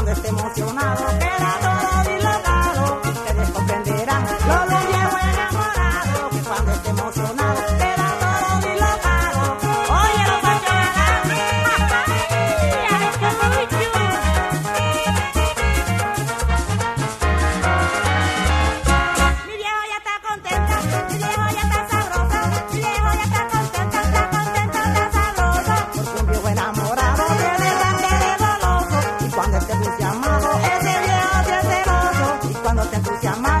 cuando esté emocionado queda todo dislocado, ustedes comprenderán los viejos enamorados, que cuando esté emocionado queda todo dislocado. Oye, los Pancho Galán, ¡ay, qué mucho! Mi viejo ya está contenta, mi viejo ya está sabrosa, mi viejo ya está contenta, está sabrosa, porque un viejo enamorado tiene sangre de goloso, y cuando esté entusiasmado ese viejo sí es celoso, y cuando esté entusiasmado